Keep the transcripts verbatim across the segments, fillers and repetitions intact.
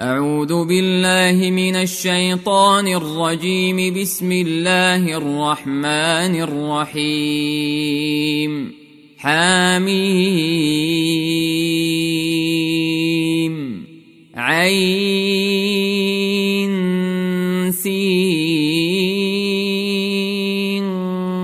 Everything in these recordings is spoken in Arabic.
أعوذ بالله من الشيطان الرجيم. بسم الله الرحمن الرحيم. حميم عين سين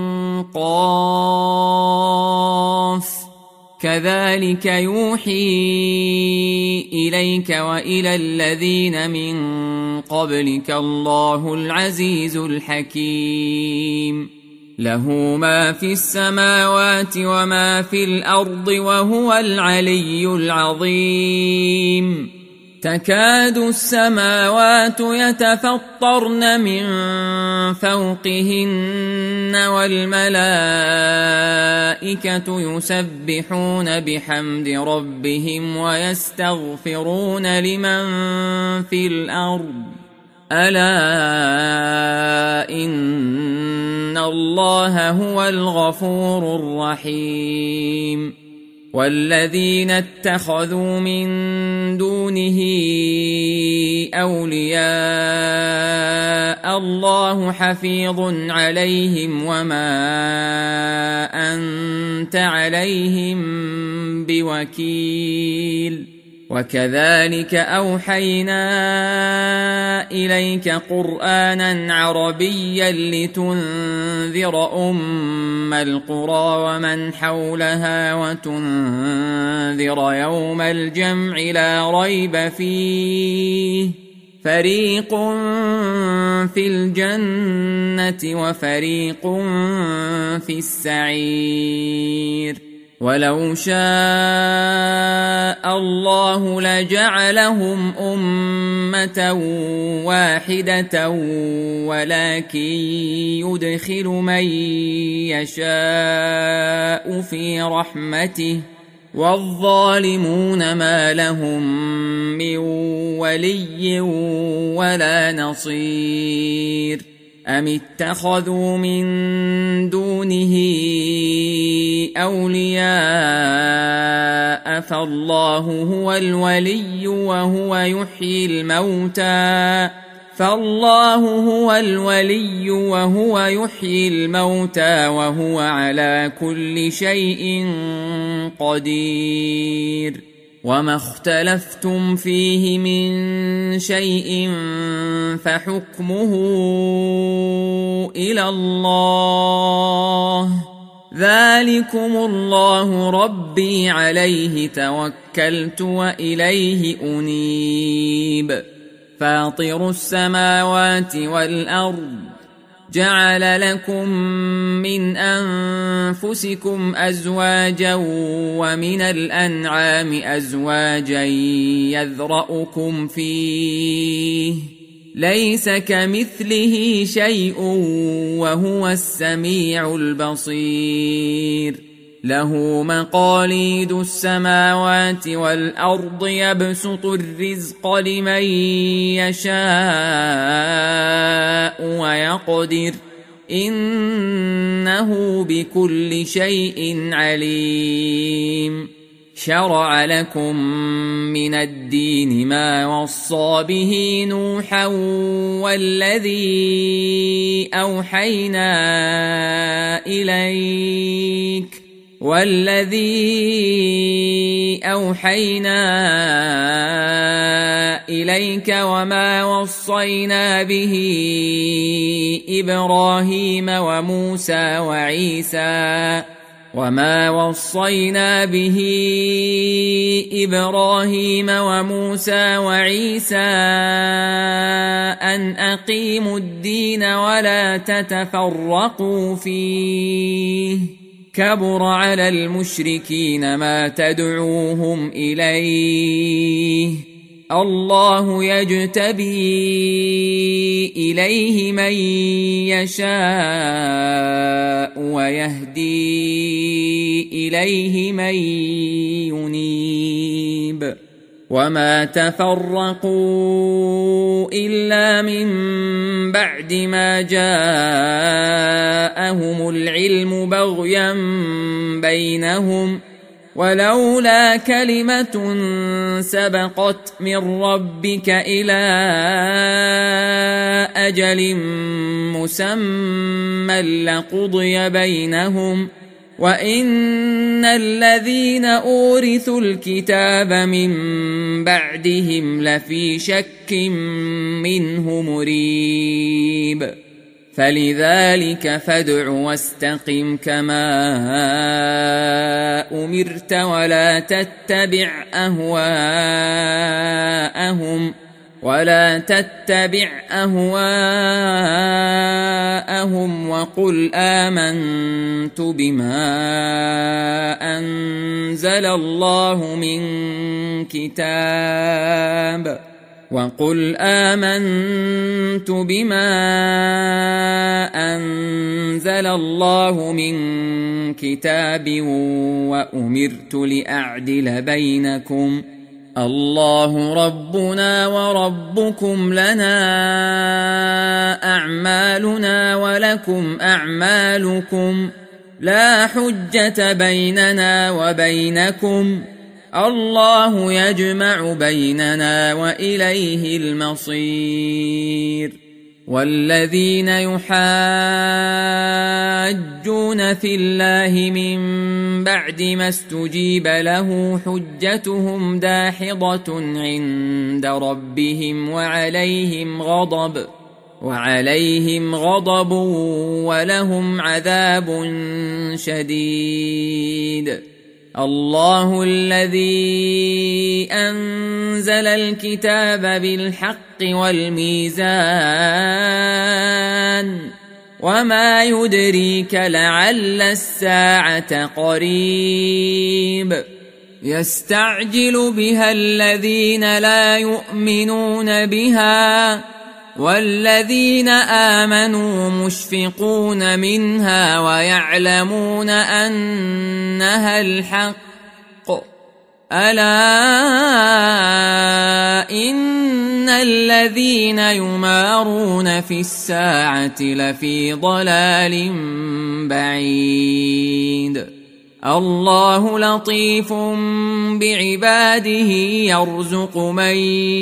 قاف كذلك يوحي إليك وإلى الذين من قبلك الله العزيز الحكيم. له ما في السماوات وما في الأرض وهو العلي العظيم. تكاد السماوات يتفطرن من فوقهن والملائكة يسبحون بحمد ربهم ويستغفرون لمن في الأرض ألا إن الله هو الغفور الرحيم. والذين اتخذوا من دونه أولياء الله حفيظ عليهم وما أنت عليهم بوكيل. وكذلك أوحينا إليك قرآنا عربيا لتنذر أم القرى ومن حولها وتنذر يوم الجمع لا ريب فيه فريق في الجنة وفريق في السعير. ولو شاء الله لجعلهم أمة واحدة ولكن يدخل من يشاء في رحمته والظالمون ما لهم من ولي ولا نصير. أم اتخذوا من دونه أولياء فالله هو الولي وهو يحيي الموتى فالله هو الولي وهو يحيي الموتى وهو على كل شيء قدير. وما اختلفتم فيه من شيء فحكمه إلى الله ذلكم الله ربي عليه توكلت وإليه أنيب. فاطر السماوات والأرض جعل لكم من أنفسكم أزواجا ومن الأنعام أزواجا يذرأكم فيه ليس كمثله شيء وهو السميع البصير. له مقاليد السماوات والأرض يبسط الرزق لمن يشاء ويقدر إنه بكل شيء عليم. شرع لكم من الدين ما وصى به نوحا والذي أوحينا إليك والذي أوحينا إليك وما وصينا به إبراهيم وموسى وعيسى وما وصينا به إبراهيم وموسى وعيسى أن أقيموا الدين ولا تتفرقوا فيه كبر على المشركين ما تدعوهم إليه الله يجتبي إليه من يشاء ويهدي إليه من ينيب. وما تفرقوا إلا من بعد ما جاءهم العلم بغيا بينهم ولولا كلمة سبقت من ربك إلى أجل مسمى لقضي بينهم وإن الذين أورثوا الكتاب من بعدهم لفي شك منه مريب فلذلك فادع واستقم كما أمرت ولا تتبع أهواءهم ولا تتبع أهواءهم وقل آمنت بما أنزل الله من كتاب وقل آمنت بما أنزل الله من كتاب وأمرت لأعدل بينكم الله ربنا وربكم لنا أعمالنا ولكم أعمالكم لا حجة بيننا وبينكم الله يجمع بيننا وإليه المصير والذين يحاجون في الله من بعد ما استجيب له حجتهم داحضة عند ربهم وعليهم غضب وعليهم غضب ولهم عذاب شديد الله الذي أنزل الكتاب بالحق والميزان وما يدريك لعل الساعة قريب يستعجل بها الذين لا يؤمنون بها والذين آمنوا مشفقون منها ويعلمون أنها الحق ألا إن الذين يمارون في الساعة لفي ضلال بعيد الله لطيف بعباده يرزق من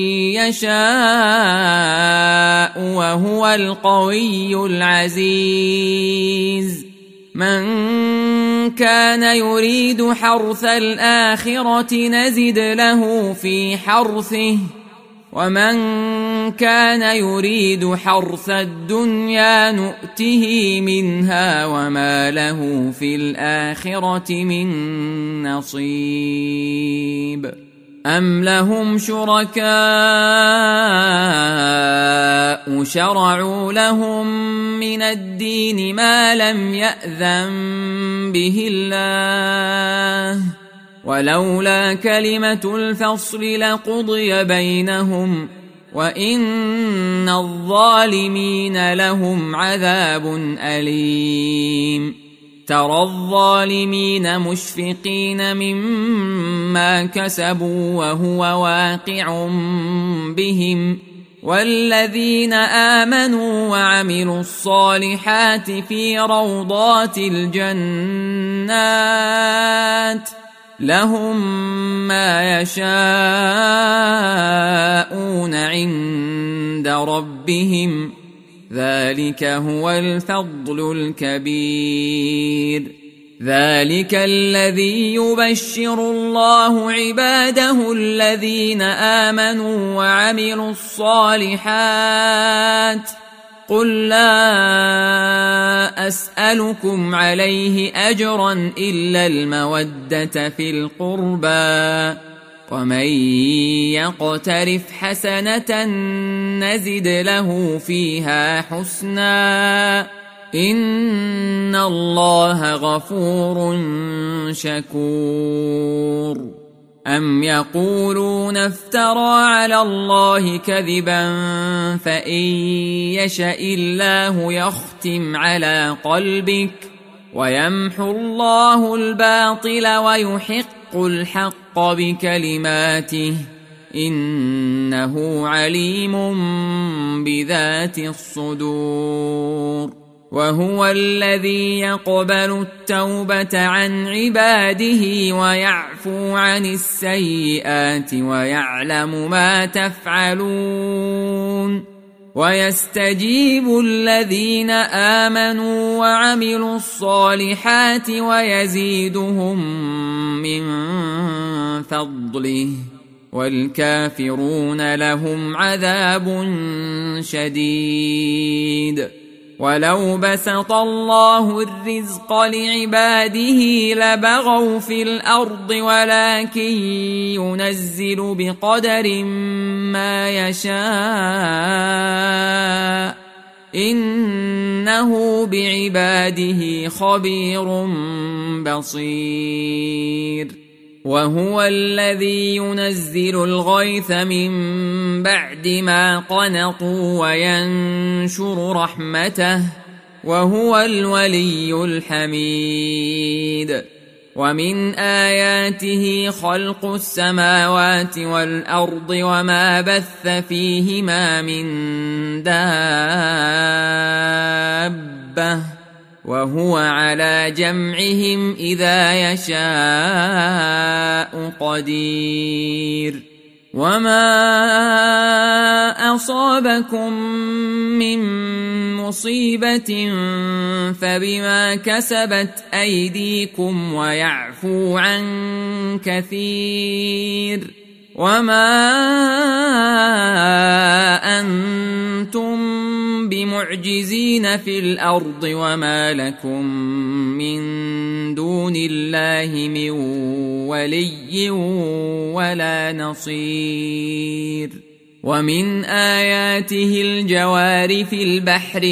يشاء وهو القوي العزيز من كان يريد حرث الآخرة نزد له في حرثه ومن كان يريد حرث الدنيا نؤته منها وما له في الآخرة من نصيب أم لهم شركاء شرعوا لهم من الدين ما لم يأذن به الله ولولا كلمة الفصل لقضي بينهم وإن الظالمين لهم عذاب أليم ترى الظالمين مشفقين مما كسبوا وهو واقع بهم والذين آمنوا وعملوا الصالحات في روضات الجنات لهم ما يشاءون عند ربهم ذلك هو الفضل الكبير ذلك الذي يبشر الله عباده الذين آمنوا وعملوا الصالحات قل لا أسألكم عليه أجرا إلا المودة في القربى ومن يقترف حسنة نزد له فيها حسنا إن الله غفور شكور أم يقولون افترى على الله كذبا فإن يشاء الله يختم على قلبك ويمحو الله الباطل ويحق الحق بكلماته إنه عليم بذات الصدور وهو الذي يقبل التوبة عن عباده ويعفو عن السيئات ويعلم ما تفعلون ويستجيب الذين آمنوا وعملوا الصالحات ويزيدهم من فضله والكافرون لهم عذاب شديد. ولو بسط الله الرزق لعباده لبغوا في الأرض ولكن ينزل بقدر ما يشاء إنه بعباده خبير بصير. وهو الذي ينزل الغيث من بعد ما قنطوا وينشر رحمته وهو الولي الحميد. ومن آياته خلق السماوات والأرض وما بث فيهما من دابة وهو على جمعهم إذا يشاء قدير. وما أصابكم من مصيبة فبما كسبت أيديكم ويعفو عن كثير. وما أنتم بمعجزين في الأرض وما لكم من دون الله من ولي ولا نصير. ومن آياته الجوار في البحر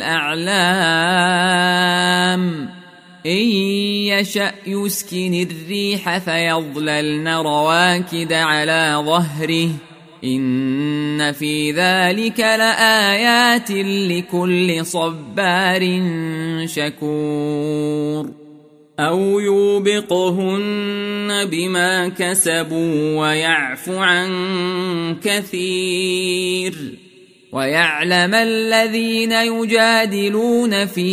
كالأعلام إن يشأ يسكن الريح فيظللن رواكد على ظهره إن في ذلك لآيات لكل صبار شكور. أو يوبقهن بما كسبوا ويعفو عن كثير ويعلم الذين يجادلون في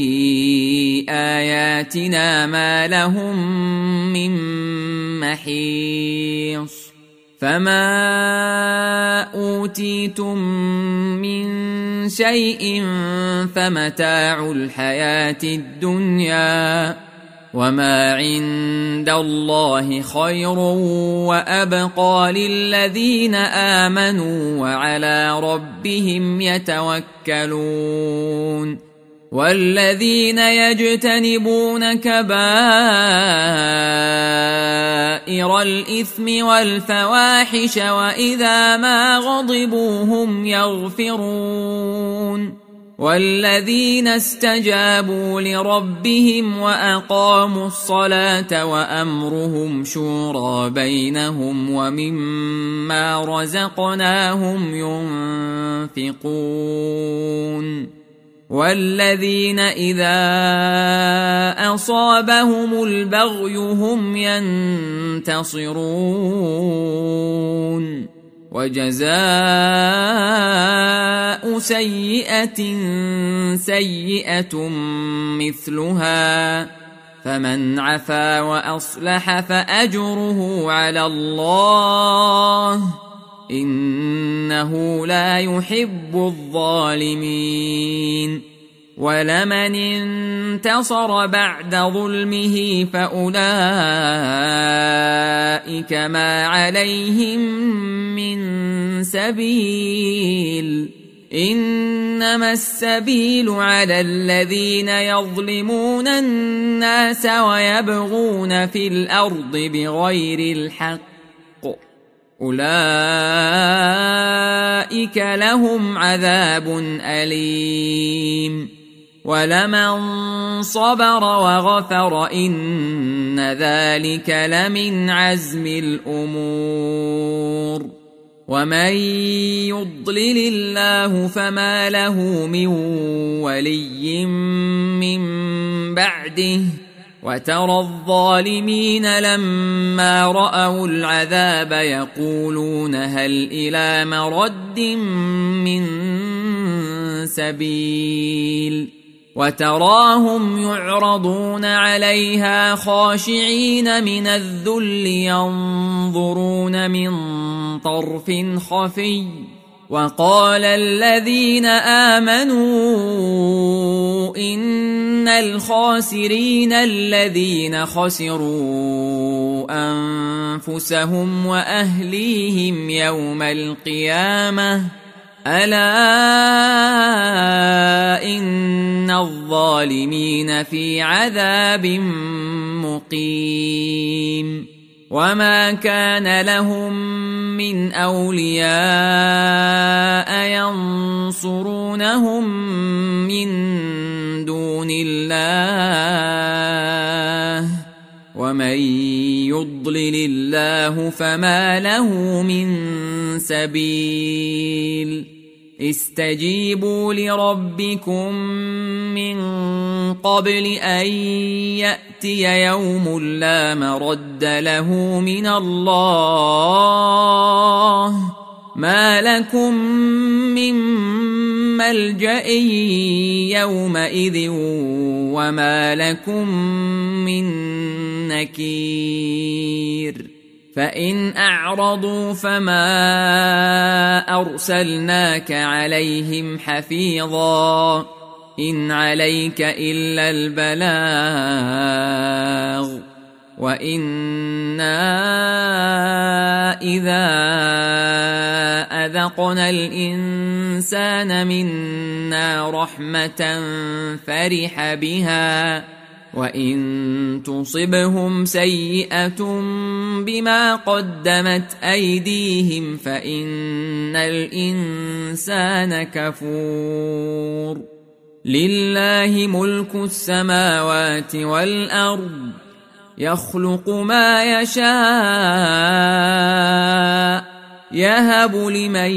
آياتنا ما لهم من محيص. فما أوتيتم من شيء فمتاع الحياة الدنيا وما عند الله خير وأبقى للذين آمنوا وعلى ربهم يتوكلون. والذين يجتنبون كبائر الإثم والفواحش وإذا ما غضبوا هم يغفرون. والذين استجابوا لربهم وأقاموا الصلاة وأمرهم شورى بينهم ومما رزقناهم ينفقون. والذين إذا أصابهم البغي هم ينتصرون. وجزاء سيئة سيئة مثلها فمن عفا وأصلح فأجره على الله إنه لا يحب الظالمين. ولمن انتصر بعد ظلمه فأولئك ما عليهم من سبيل إنما السبيل على الذين يظلمون الناس ويبغون في الأرض بغير الحق أولئك لهم عذاب أليم. ولمن صبر وغفر إن ذلك لمن عزم الأمور. ومن يضلل الله فما له من ولي من بعده وترى الظالمين لما رأوا العذاب يقولون هل إلى مرد من سبيل وتراهم يعرضون عليها خاشعين من الذل ينظرون من طرف خفي وقال الذين آمنوا إن الخاسرين الذين خسروا أنفسهم وأهليهم يوم القيامة ألا إن الظالمين في عذاب مقيم وما كان لهم من أولياء ينصرونهم من دون الله ومن يضلل الله فما له من سبيل استجيبوا لربكم من قبل أن يأتي يوم لا مرد له من الله ما لكم من ملجأ يومئذ وما لكم من نكير فإن أعرضوا فما أرسلناك عليهم حفيظا إن عليك إلا البلاغ وإنا إذا أذقنا الإنسان منا رحمة فرح بها وإن تصبهم سيئة بما قدمت أيديهم فإن الإنسان كفور لله ملك السماوات والأرض يخلق ما يشاء يهب لمن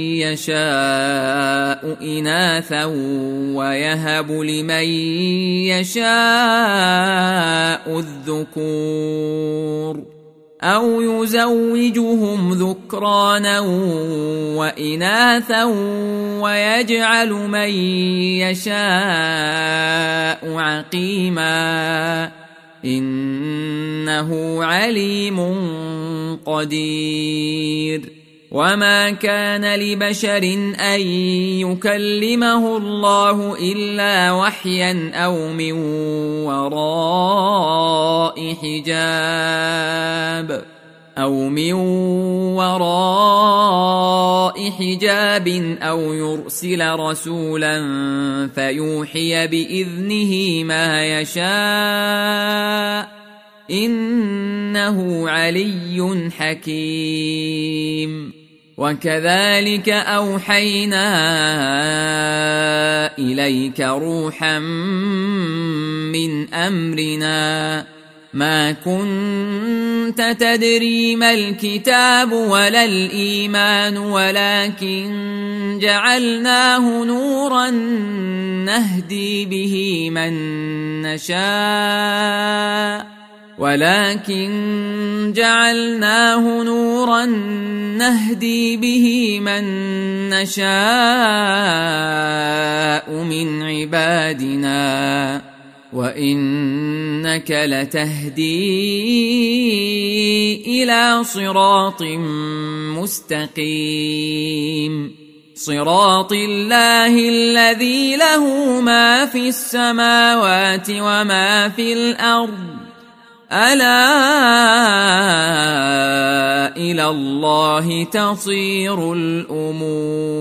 يشاء إناثا ويهب لمن يشاء الذكور أو يزوجهم ذكرانا وإناثا ويجعل من يشاء عقيما إنه عليم قدير وما كان لبشر أن يكلمه الله إلا وحيا أو من وراء حجاب أو من وراء حجاب أو يرسل رسولا فيوحي بإذنه ما يشاء إنه علي حكيم وكذلك أوحينا إليك روحا من أمرنا ما كنت تدري ما الكتاب ولا الإيمان ولكن جعلناه نورا نهدي به من نشاء ولكن جعلناه نورا نهدي به من نشاء من عبادنا وإنك لتهدي إلى صراط مستقيم صراط الله الذي له ما في السماوات وما في الأرض ألا إلى الله تصير الأمور.